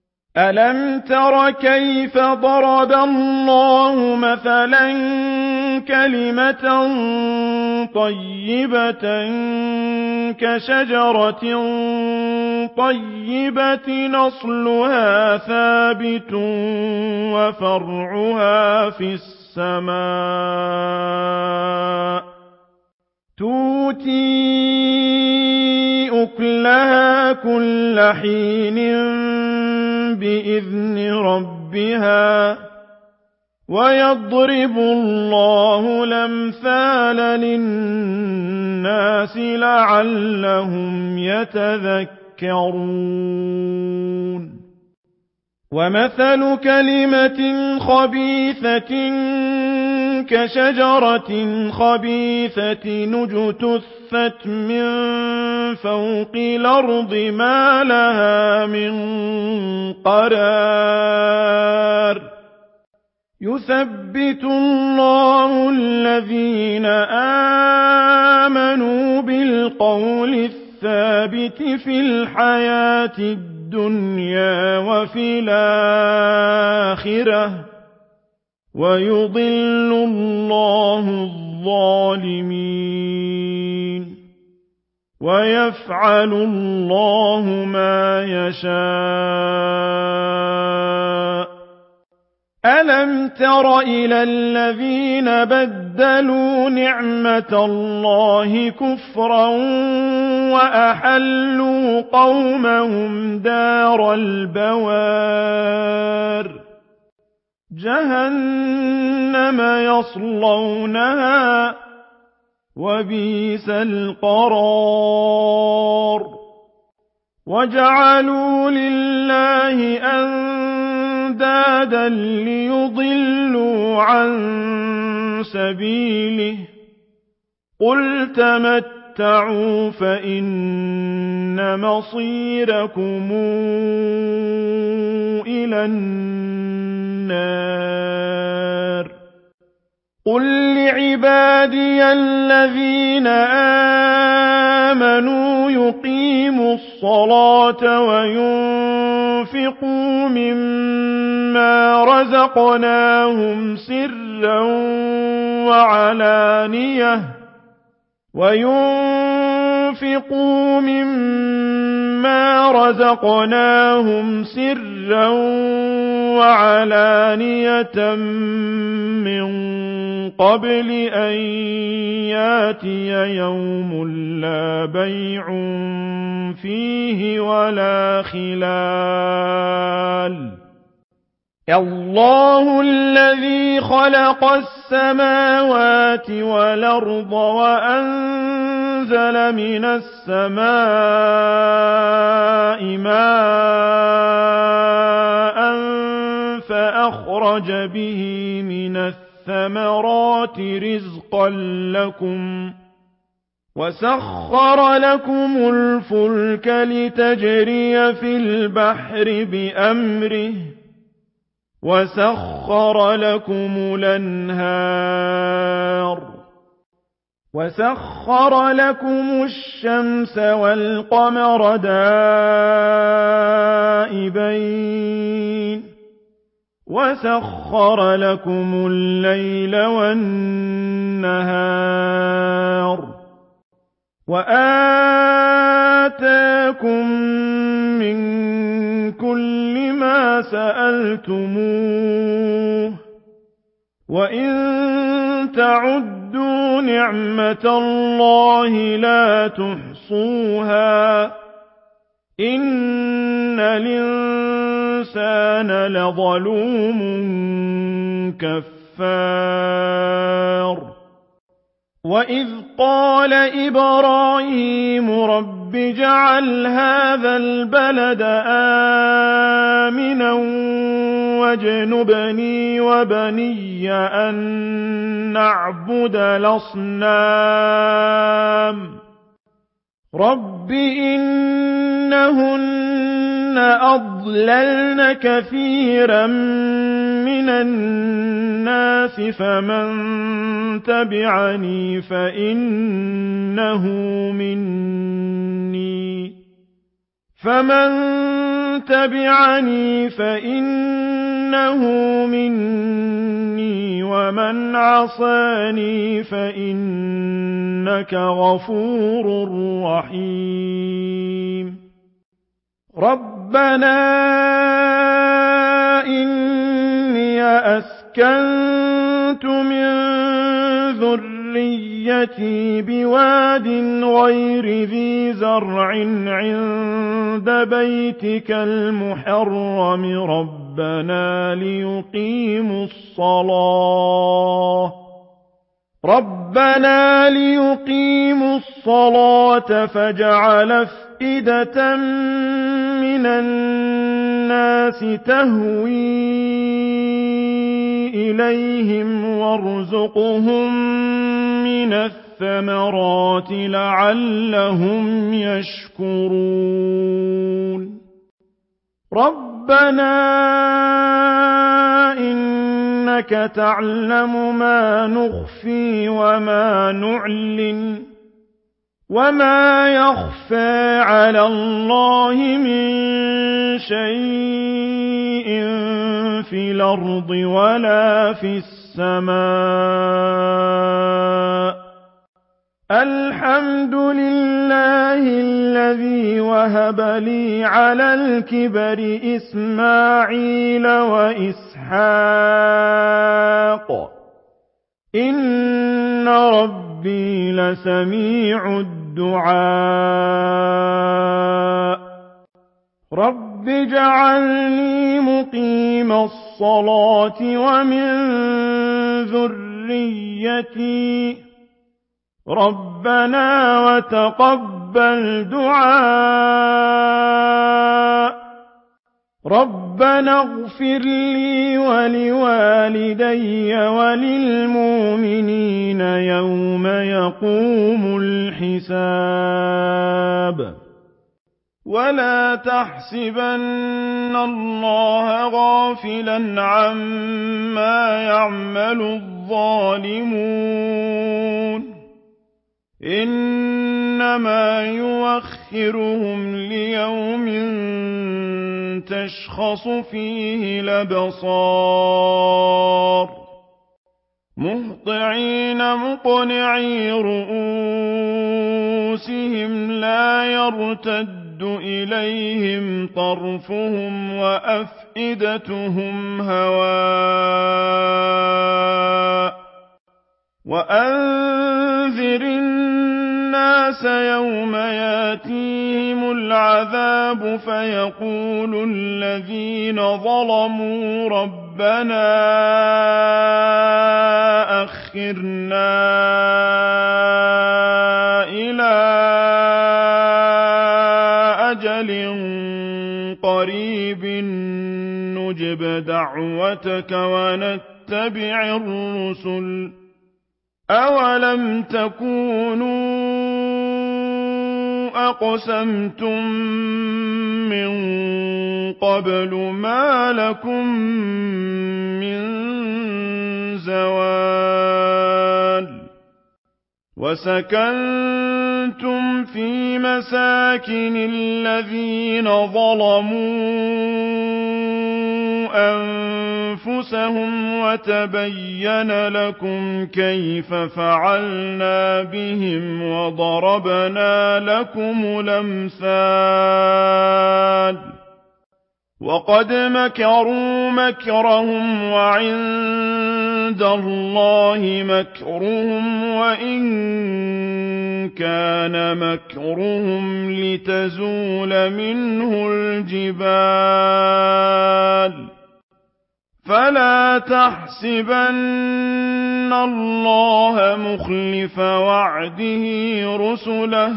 S1: ألم تر كيف ضرب الله مثلا كلمة طيبة كشجرة طيبة أصلها ثابت وفرعها في السماء تؤتي أكلها كل حين بإذن ربها ويضرب الله الأمثال للناس لعلهم يتذكرون ومثل كلمة خبيثة كشجرة خبيثة اجتثت من فوق الأرض ما لها من قرار يثبت الله الذين آمنوا بالقول الثابت في الحياة الدنيا وفي الآخرة ويضل الله الظالمين ويفعل الله ما يشاء ألم تر إلى الذين بدلوا نعمة الله كفرا وأحلوا قومهم دار البوار جهنم يصلونها وبئس القرار وجعلوا لله أندادا ليضلوا عن سبيله قل تمتعوا فإن مصيركم إلى النار قل لعبادي الذين آمنوا يقيموا الصلاة وينفقوا مما رزقناهم سرا وعلانية من قبل أن ياتي يوم لا بيع فيه ولا خلال الله الذي خلق السماوات والأرض وأنزل من السماء ماء فأخرج به من الثمرات رزقا لكم وسخر لكم الفلك لتجري في البحر بأمره وسخر لكم الأنهار وسخر لكم الشمس والقمر دائبين وسخر لكم الليل والنهار وآتاكم من كل ما سألتموه وإن تعدوا نعمة الله لا تحصوها إن الإنسان لظلوم كفار وإذ قال إبراهيم رب اجعل هذا البلد آمنا واجنبني وبني أن نعبد الأصنام رب إنهن أضللن كثيرا من الناس فمن تبعني فإنه إنه مني ومن عصاني فإنك غفور رحيم ربنا إني أسكنت من ذريتي بواد غير ذي زرع عند بيتك المحرم ربنا ليقيموا الصلاة فاجعل أفئدة من الناس تهوي إليهم وارزقهم من الثمرات لعلهم يشكرون ربنا إنك تعلم ما نخفي وما نعلن وما يخفى على الله من شيء في الأرض ولا في السماء الحمد لله الذي وهب لي على الكبر إسماعيل وإسحاق إن ربي لسميع الدعاء رب اجعلني مقيم الصلاة ومن ذريتي ربنا وتقبل دعاء ربنا اغفر لي ولوالدي وللمؤمنين يوم يقوم الحساب ولا تحسبن الله غافلا عما يعمل الظالمون إنما يؤخرهم ليوم تشخص فيه الأبصار مهطعين مقنعي رؤوسهم لا يرتد إليهم طرفهم وأفئدتهم هواء وأنذر الناس يوم ياتيهم العذاب فيقول الذين ظلموا ربنا أخرنا إلى أجل قريب نجب دعوتك ونتبع الرسل أولم تكونوا أقسمتم من قبل ما لكم من زوال وسكنتم في مساكن الذين ظلموا أنفسهم وتبين لكم كيف فعلنا بهم وضربنا لكم الأمثال وقد مكروا مكرهم وعند الله مكرهم وإن كان مكرهم لتزول منه الجبال فلا تحسبن الله مخلف وعده رسله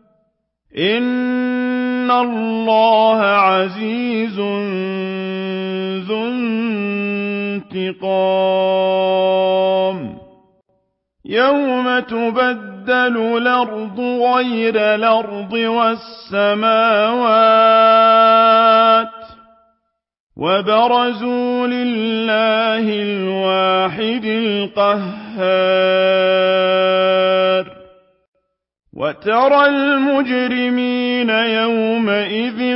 S1: إن الله عزيز ذو انتقام يوم تبدل الأرض غير الأرض والسماوات وبرزوا لله الواحد القهار وترى المجرمين يومئذ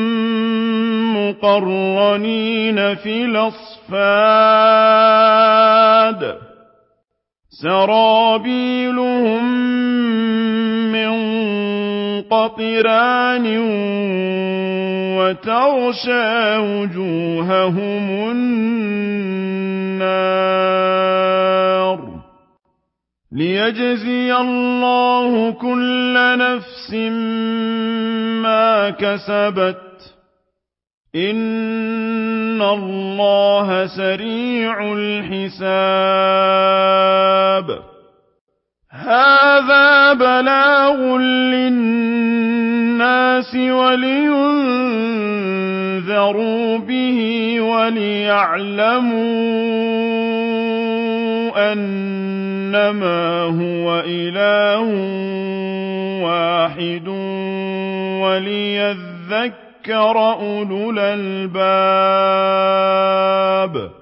S1: مقرنين في الأصفاد سرابيلهم من قطران وتغشى وجوههم النار ليجزي الله كل نفس ما كسبت إن الله سريع الحساب هذا بلاغ للناس ولينذروا به وليعلموا أنما هو إله واحد وليذكر أولو الألباب